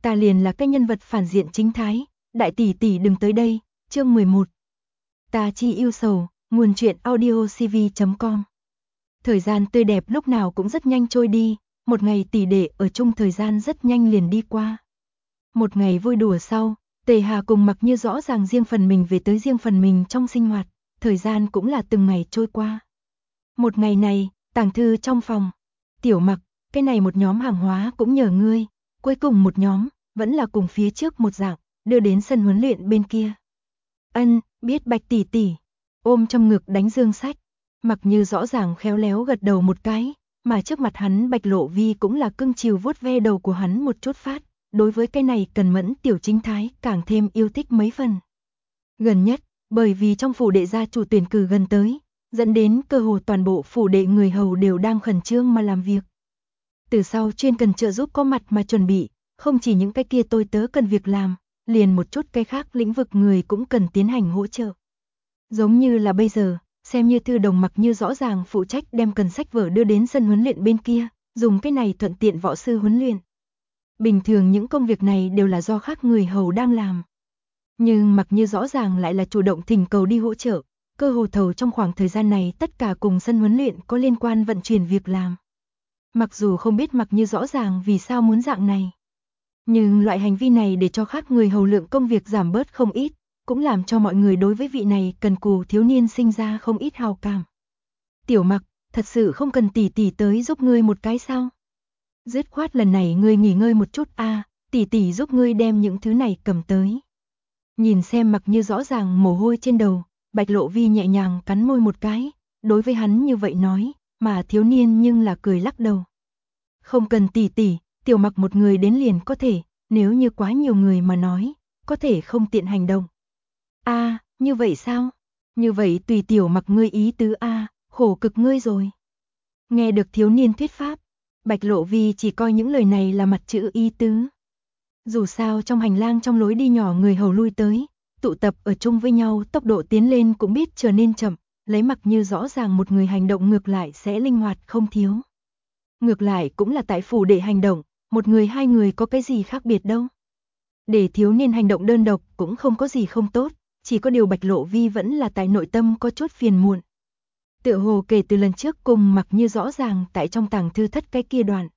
ta liền là cái nhân vật phản diện chính thái, đại tỷ tỷ đừng tới đây. Chương 11. Ta chi yêu sầu, nguồn truyện audiocv.com. Thời gian tươi đẹp lúc nào cũng rất nhanh trôi đi, một ngày tỷ đệ ở chung thời gian rất nhanh liền đi qua. Một ngày vui đùa sau, Tề Hà cùng Mặc Như rõ ràng riêng phần mình về tới riêng phần mình trong sinh hoạt, thời gian cũng là từng ngày trôi qua. Một ngày này, tàng thư trong phòng, Tiểu Mặc, cái này một nhóm hàng hóa cũng nhờ ngươi, cuối cùng một nhóm, vẫn là cùng phía trước một dạng, đưa đến sân huấn luyện bên kia. Ân, biết Bạch tỷ tỷ. Ôm trong ngực đánh dương sách, Mặc Như rõ ràng khéo léo gật đầu một cái, mà trước mặt hắn Bạch Lộ Vi cũng là cưng chiều vuốt ve đầu của hắn một chút phát, đối với cái này cần mẫn tiểu chính thái càng thêm yêu thích mấy phần. Gần nhất, bởi vì trong phủ đệ gia chủ tuyển cử gần tới, dẫn đến cơ hồ toàn bộ phủ đệ người hầu đều đang khẩn trương mà làm việc. Từ sau chuyên cần trợ giúp có mặt mà chuẩn bị, không chỉ những cái kia tôi tớ cần việc làm, liền một chút cái khác lĩnh vực người cũng cần tiến hành hỗ trợ. Giống như là bây giờ, xem như Thư Đồng Mặc Như rõ ràng phụ trách đem cần sách vở đưa đến sân huấn luyện bên kia, dùng cái này thuận tiện võ sư huấn luyện. Bình thường những công việc này đều là do khác người hầu đang làm. Nhưng Mặc Như rõ ràng lại là chủ động thỉnh cầu đi hỗ trợ, cơ hồ thầu trong khoảng thời gian này tất cả cùng sân huấn luyện có liên quan vận chuyển việc làm. Mặc dù không biết Mặc Như rõ ràng vì sao muốn dạng này, nhưng loại hành vi này để cho khác người hầu lượng công việc giảm bớt không ít, cũng làm cho mọi người đối với vị này cần cù thiếu niên sinh ra không ít hào cảm. Tiểu Mặc, thật sự không cần tỷ tỷ tới giúp ngươi một cái sao? Dứt khoát lần này ngươi nghỉ ngơi một chút a, tỷ tỷ giúp ngươi đem những thứ này cầm tới. Nhìn xem Mặc Như rõ ràng mồ hôi trên đầu, Bạch Lộ Vi nhẹ nhàng cắn môi một cái, đối với hắn như vậy nói, mà thiếu niên nhưng là cười lắc đầu. Không cần tỷ tỷ, Tiểu Mặc một người đến liền có thể, nếu như quá nhiều người mà nói, có thể không tiện hành động. A, như vậy sao? Như vậy tùy Tiểu Mặc ngươi ý tứ a, khổ cực ngươi rồi. Nghe được thiếu niên thuyết pháp, Bạch Lộ Vi chỉ coi những lời này là mặt chữ ý tứ. Dù sao trong hành lang trong lối đi nhỏ người hầu lui tới, tụ tập ở chung với nhau, tốc độ tiến lên cũng biết trở nên chậm, lấy Mặc Như rõ ràng một người hành động ngược lại sẽ linh hoạt không thiếu. Ngược lại cũng là tại phủ đệ hành động, một người hai người có cái gì khác biệt đâu. Để thiếu niên hành động đơn độc cũng không có gì không tốt, chỉ có điều Bạch Lộ Vi vẫn là tại nội tâm có chút phiền muộn. Tựa hồ kể từ lần trước cùng Mặc Như rõ ràng tại trong tàng thư thất cái kia đoạn.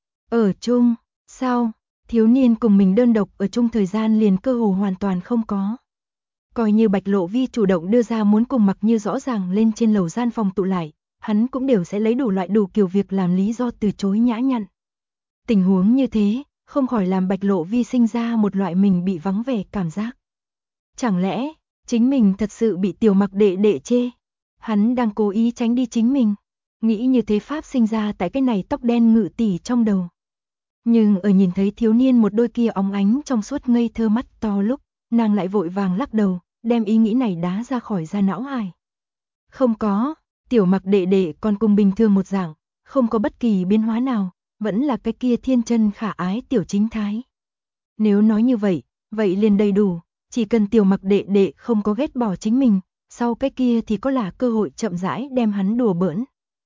Ở chung, sao, thiếu niên cùng mình đơn độc ở chung thời gian liền cơ hồ hoàn toàn không có. Coi như Bạch Lộ Vi chủ động đưa ra muốn cùng Mặc Như rõ ràng lên trên lầu gian phòng tụ lại, hắn cũng đều sẽ lấy đủ loại đủ kiểu việc làm lý do từ chối nhã nhặn. Tình huống như thế, không khỏi làm Bạch Lộ Vi sinh ra một loại mình bị vắng vẻ cảm giác. Chẳng lẽ, chính mình thật sự bị Tiểu Mặc đệ đệ chê? Hắn đang cố ý tránh đi chính mình. Nghĩ như thế pháp sinh ra tại cái này tóc đen ngự tỷ trong đầu. Nhưng ở nhìn thấy thiếu niên một đôi kia óng ánh trong suốt ngây thơ mắt to lúc, nàng lại vội vàng lắc đầu, đem ý nghĩ này đá ra khỏi da não hải. Không có, Tiểu Mặc đệ đệ còn cùng bình thường một dạng, không có bất kỳ biến hóa nào, vẫn là cái kia thiên chân khả ái tiểu chính thái. Nếu nói như vậy, vậy liền đầy đủ, chỉ cần Tiểu Mặc đệ đệ không có ghét bỏ chính mình, sau cái kia thì có là cơ hội chậm rãi đem hắn đùa bỡn.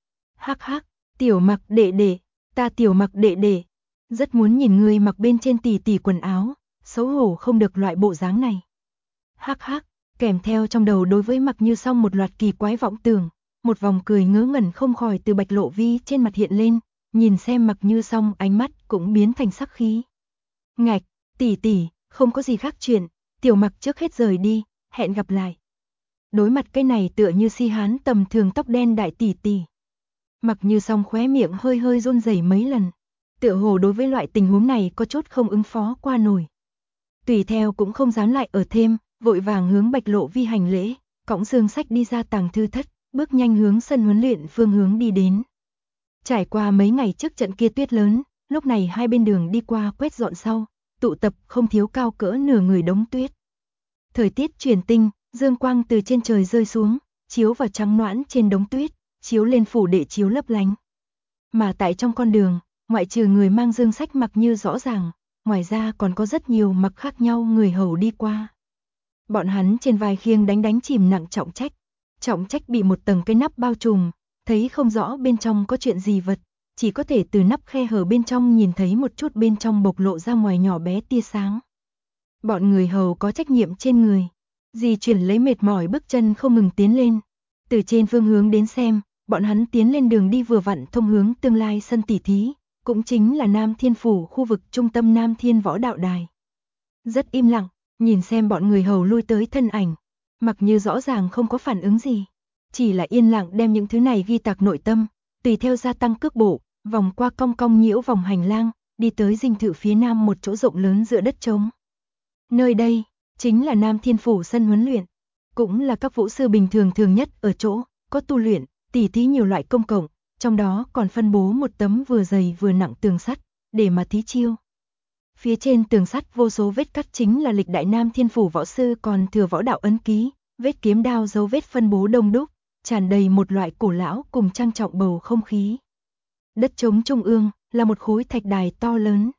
Hắc hắc, Tiểu Mặc đệ đệ, ta Tiểu Mặc đệ đệ, rất muốn nhìn ngươi mặc bên trên tỷ tỷ quần áo, xấu hổ không được loại bộ dáng này. Hắc hắc, kèm theo trong đầu đối với Mặc Như xong một loạt kỳ quái vọng tưởng, một vòng cười ngớ ngẩn không khỏi từ Bạch Lộ Vi trên mặt hiện lên, nhìn xem Mặc Như xong ánh mắt cũng biến thành sắc khí. Ngạch, tỷ tỷ, không có gì khác chuyện, Tiểu Mặc trước hết rời đi, hẹn gặp lại. Đối mặt cái này tựa như si hán tầm thường tóc đen đại tỷ tỷ. Mặc Như xong khóe miệng hơi hơi run rẩy mấy lần, tựa hồ đối với loại tình huống này có chút không ứng phó qua nổi. Tùy theo cũng không dám lại ở thêm, vội vàng hướng Bạch Lộ Vi hành lễ, cõng dương sách đi ra tàng thư thất, bước nhanh hướng sân huấn luyện phương hướng đi đến. Trải qua mấy ngày trước trận kia tuyết lớn, lúc này hai bên đường đi qua quét dọn sau, tụ tập không thiếu cao cỡ nửa người đống tuyết. Thời tiết chuyển tinh, dương quang từ trên trời rơi xuống, chiếu vào trắng noãn trên đống tuyết, chiếu lên phủ đệ chiếu lấp lánh. Mà tại trong con đường, ngoại trừ người mang dương sách Mặc Như rõ ràng, ngoài ra còn có rất nhiều mặc khác nhau người hầu đi qua. Bọn hắn trên vai khiêng đánh chìm nặng trọng trách bị một tầng cái nắp bao trùm, thấy không rõ bên trong có chuyện gì vật, chỉ có thể từ nắp khe hở bên trong nhìn thấy một chút bên trong bộc lộ ra ngoài nhỏ bé tia sáng. Bọn người hầu có trách nhiệm trên người, di chuyển lấy mệt mỏi bước chân không ngừng tiến lên. Từ trên phương hướng đến xem, bọn hắn tiến lên đường đi vừa vặn thông hướng tương lai sân tỷ thí, cũng chính là Nam Thiên Phủ khu vực trung tâm Nam Thiên Võ Đạo Đài. Rất im lặng, nhìn xem bọn người hầu lui tới thân ảnh, Mặc Như rõ ràng không có phản ứng gì, chỉ là yên lặng đem những thứ này ghi tạc nội tâm, tùy theo gia tăng cước bộ, vòng qua cong cong nhiễu vòng hành lang, đi tới dinh thự phía nam một chỗ rộng lớn giữa đất trống. Nơi đây chính là Nam Thiên Phủ sân huấn luyện, cũng là các vũ sư bình thường thường nhất ở chỗ, có tu luyện, tỉ thí nhiều loại công cộng, trong đó còn phân bố một tấm vừa dày vừa nặng tường sắt, để mà thí chiêu. Phía trên tường sắt vô số vết cắt chính là lịch đại Nam Thiên Phủ võ sư còn thừa võ đạo ấn ký, vết kiếm đao dấu vết phân bố đông đúc, tràn đầy một loại cổ lão cùng trang trọng bầu không khí. Đất trống trung ương là một khối thạch đài to lớn.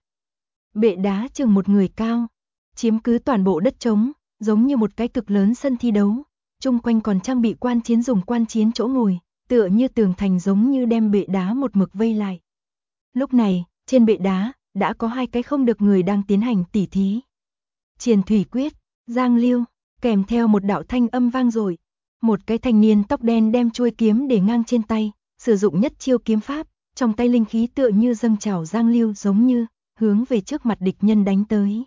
Bệ đá chừng một người cao, chiếm cứ toàn bộ đất trống, giống như một cái cực lớn sân thi đấu, chung quanh còn trang bị quan chiến dùng quan chiến chỗ ngồi, tựa như tường thành giống như đem bệ đá một mực vây lại. Lúc này, trên bệ đá đã có hai cái không được người đang tiến hành tỉ thí. Triền Thủy Quyết, Giang Liêu, kèm theo một đạo thanh âm vang dội, một cái thanh niên tóc đen đem chuôi kiếm để ngang trên tay, sử dụng nhất chiêu kiếm pháp, trong tay linh khí tựa như dâng trào Giang Liêu giống như hướng về trước mặt địch nhân đánh tới.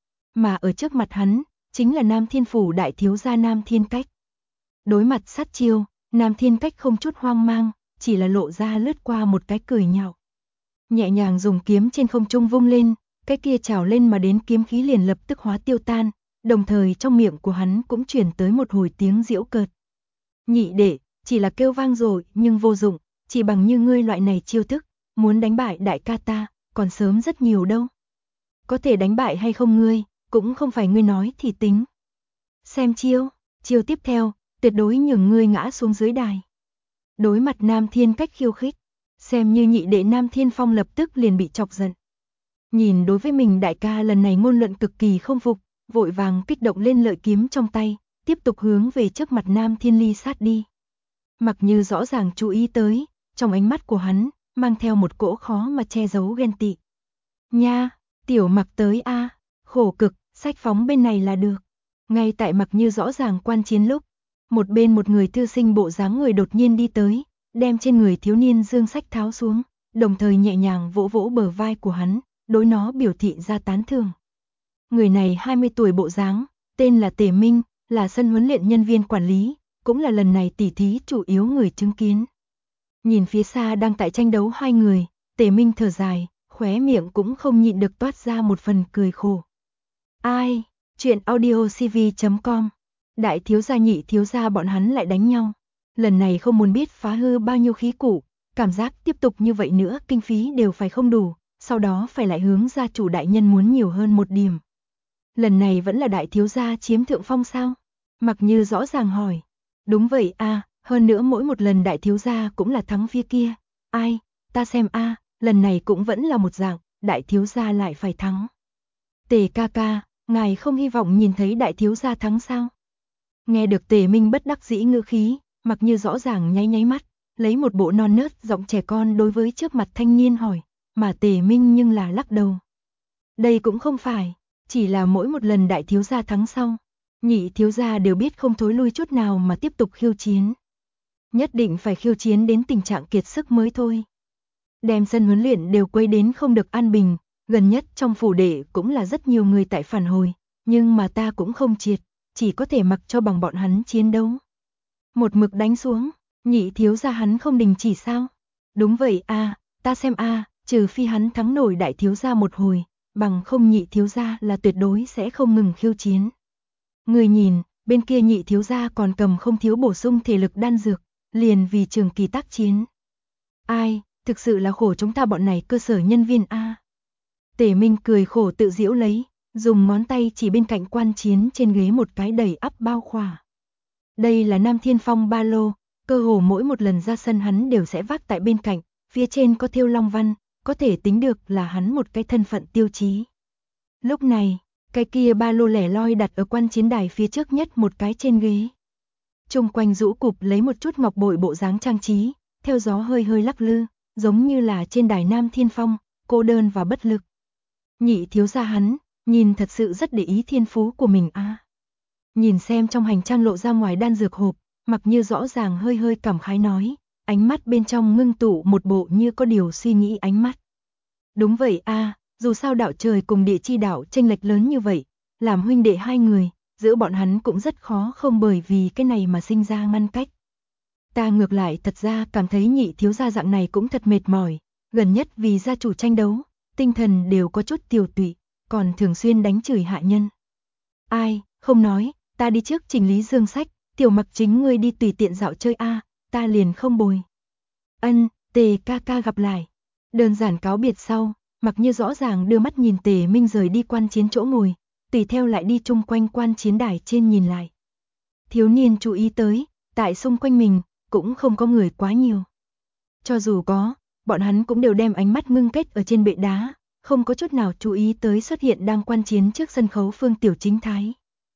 Mà ở trước mặt hắn, chính là Nam Thiên Phủ đại thiếu gia Nam Thiên Cách. Đối mặt sát chiêu, Nam Thiên Cách không chút hoang mang, chỉ là lộ ra lướt qua một cái cười nhạo. Nhẹ nhàng dùng kiếm trên không trung vung lên, cái kia trào lên mà đến kiếm khí liền lập tức hóa tiêu tan, đồng thời trong miệng của hắn cũng truyền tới một hồi tiếng giễu cợt. Nhị đệ, chỉ là kêu vang rồi nhưng vô dụng, chỉ bằng như ngươi loại này chiêu thức, muốn đánh bại đại ca ta, còn sớm rất nhiều đâu. Có thể đánh bại hay không ngươi, cũng không phải ngươi nói thì tính. Xem chiêu, chiêu tiếp theo, tuyệt đối nhường ngươi ngã xuống dưới đài. Đối mặt Nam Thiên Cách khiêu khích, xem như nhị đệ Nam Thiên Phong lập tức liền bị chọc giận. Nhìn đối với mình đại ca lần này ngôn luận cực kỳ không phục, vội vàng kích động lên lợi kiếm trong tay, tiếp tục hướng về trước mặt Nam Thiên Ly sát đi. Mặc Như rõ ràng chú ý tới, trong ánh mắt của hắn, mang theo một cỗ khó mà che giấu ghen tị. Nha, tiểu Mặc tới a, khổ cực, sách phóng bên này là được. Ngay tại Mặc Như rõ ràng quan chiến lúc, một bên một người thư sinh bộ dáng người đột nhiên đi tới, đem trên người thiếu niên dương sách tháo xuống, đồng thời nhẹ nhàng vỗ vỗ bờ vai của hắn, đối nó biểu thị ra tán thưởng. Người này 20 tuổi bộ dáng, tên là Tề Minh, là sân huấn luyện nhân viên quản lý, cũng là lần này tỉ thí chủ yếu người chứng kiến. Nhìn phía xa đang tại tranh đấu hai người, Tề Minh thở dài, khóe miệng cũng không nhịn được toát ra một phần cười khổ. Ai, chuyện audiocv.com, đại thiếu gia nhị thiếu gia bọn hắn lại đánh nhau. Lần này không muốn biết phá hư bao nhiêu khí cụ, cảm giác tiếp tục như vậy nữa kinh phí đều phải không đủ, sau đó phải lại hướng gia chủ đại nhân muốn nhiều hơn một điểm. Lần này vẫn là đại thiếu gia chiếm thượng phong sao? Mặc Như rõ ràng hỏi. Đúng vậy a, hơn nữa mỗi một lần đại thiếu gia cũng là thắng phía kia. Ai, ta xem a, lần này cũng vẫn là một dạng, đại thiếu gia lại phải thắng. Tề ca ca, ngài không hy vọng nhìn thấy đại thiếu gia thắng sao? Nghe được Tề Minh bất đắc dĩ ngữ khí, Mặc Như rõ ràng nháy nháy mắt, lấy một bộ non nớt giọng trẻ con đối với trước mặt thanh niên hỏi, mà Tề Minh nhưng là lắc đầu. Đây cũng không phải, chỉ là mỗi một lần đại thiếu gia thắng xong, nhị thiếu gia đều biết không thối lui chút nào mà tiếp tục khiêu chiến. Nhất định phải khiêu chiến đến tình trạng kiệt sức mới thôi. Đem sân huấn luyện đều quấy đến không được an bình, gần nhất trong phủ đệ cũng là rất nhiều người tại phản hồi, nhưng mà ta cũng không triệt, chỉ có thể mặc cho bằng bọn hắn chiến đấu. Một mực đánh xuống, nhị thiếu gia hắn không đình chỉ sao? Đúng vậy a, ta xem a, trừ phi hắn thắng nổi đại thiếu gia một hồi, bằng không nhị thiếu gia là tuyệt đối sẽ không ngừng khiêu chiến. Người nhìn, bên kia nhị thiếu gia còn cầm không thiếu bổ sung thể lực đan dược, liền vì trường kỳ tác chiến. Ai, thực sự là khổ chúng ta bọn này cơ sở nhân viên a. Tề Minh cười khổ tự giễu lấy, dùng ngón tay chỉ bên cạnh quan chiến trên ghế một cái đầy ắp bao khỏa. Đây là Nam Thiên Phong ba lô, cơ hồ mỗi một lần ra sân hắn đều sẽ vác tại bên cạnh, phía trên có thêu long văn, có thể tính được là hắn một cái thân phận tiêu chí. Lúc này, cái kia ba lô lẻ loi đặt ở quan chiến đài phía trước nhất một cái trên ghế. Chung quanh rũ cụp lấy một chút ngọc bội bộ dáng trang trí, theo gió hơi hơi lắc lư, giống như là trên đài Nam Thiên Phong, cô đơn và bất lực. Nhị thiếu gia hắn, nhìn thật sự rất để ý thiên phú của mình a. Nhìn xem trong hành trang lộ ra ngoài đan dược hộp, Mặc Như rõ ràng hơi hơi cảm khái nói, ánh mắt bên trong ngưng tụ một bộ như có điều suy nghĩ ánh mắt. Đúng vậy a, dù sao đạo trời cùng địa chi đạo chênh lệch lớn như vậy, làm huynh đệ hai người, giữa bọn hắn cũng rất khó không bởi vì cái này mà sinh ra ngăn cách. Ta ngược lại thật ra cảm thấy nhị thiếu gia dạng này cũng thật mệt mỏi, gần nhất vì gia chủ tranh đấu, tinh thần đều có chút tiều tụy, còn thường xuyên đánh chửi hạ nhân. Ai, không nói, ta đi trước chỉnh lý dương sách, tiểu Mặc chính ngươi đi tùy tiện dạo chơi a, ta liền không bồi. Ân, Tề ca ca gặp lại. Đơn giản cáo biệt sau, Mặc Như rõ ràng đưa mắt nhìn Tề Minh rời đi quan chiến chỗ ngồi, tùy theo lại đi chung quanh quan chiến đài trên nhìn lại. Thiếu niên chú ý tới, tại xung quanh mình, cũng không có người quá nhiều. Cho dù có, bọn hắn cũng đều đem ánh mắt ngưng kết ở trên bệ đá, không có chút nào chú ý tới xuất hiện đang quan chiến trước sân khấu Phương Tiểu Chính Thái.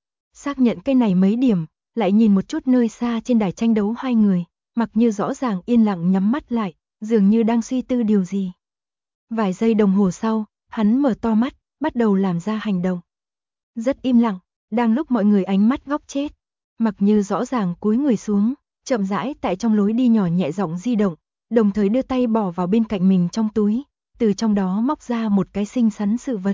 Xác nhận cái này mấy điểm, lại nhìn một chút nơi xa trên đài tranh đấu hai người, Mặc Như rõ ràng yên lặng nhắm mắt lại, dường như đang suy tư điều gì. Vài giây đồng hồ sau, hắn mở to mắt, bắt đầu làm ra hành động. Rất im lặng, đang lúc mọi người ánh mắt góc chết, Mặc Như rõ ràng cúi người xuống, chậm rãi tại trong lối đi nhỏ nhẹ giọng di động, đồng thời đưa tay bỏ vào bên cạnh mình trong túi, từ trong đó móc ra một cái xinh xắn sự vật.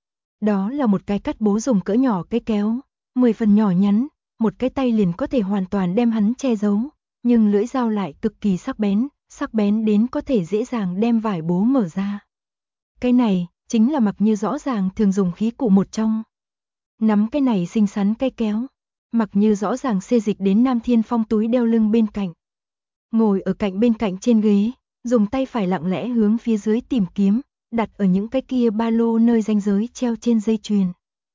Đó là một cái cắt bố dùng cỡ nhỏ cái kéo, 10 phần nhỏ nhắn, một cái tay liền có thể hoàn toàn đem hắn che giấu, nhưng lưỡi dao lại cực kỳ sắc bén đến có thể dễ dàng đem vải bố mở ra. Cái này, chính là Mặc Như rõ ràng thường dùng khí cụ một trong. Nắm cái này xinh xắn cây kéo, Mặc Như rõ ràng xê dịch đến Nam Thiên Phong túi đeo lưng bên cạnh. Ngồi ở bên cạnh trên ghế, dùng tay phải lặng lẽ hướng phía dưới tìm kiếm, đặt ở những cái kia ba lô nơi ranh giới treo trên dây chuyền.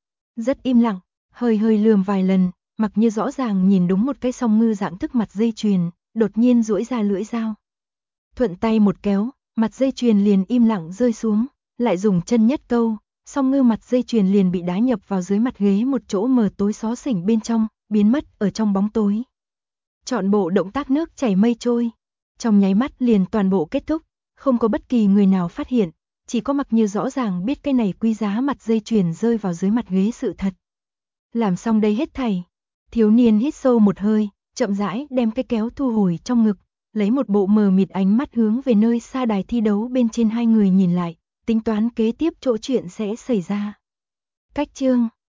Rất im lặng, hơi hơi lườm vài lần, Mặc Như rõ ràng nhìn đúng một cái song ngư dạng thức mặt dây chuyền, đột nhiên duỗi ra lưỡi dao. Thuận tay một kéo, mặt dây chuyền liền im lặng rơi xuống, lại dùng chân nhất câu, song ngư mặt dây chuyền liền bị đá nhập vào dưới mặt ghế một chỗ mờ tối xó xỉnh bên trong, biến mất ở trong bóng tối. Trọn bộ động tác nước chảy mây trôi, trong nháy mắt liền toàn bộ kết thúc, không có bất kỳ người nào phát hiện, chỉ có Mặc Như rõ ràng biết cái này quý giá mặt dây chuyền rơi vào dưới mặt ghế sự thật. Làm xong đây hết thảy, thiếu niên hít sâu một hơi, chậm rãi đem cái kéo thu hồi trong ngực, lấy một bộ mờ mịt ánh mắt hướng về nơi xa đài thi đấu bên trên hai người nhìn lại, tính toán kế tiếp chỗ chuyện sẽ xảy ra. Cách chương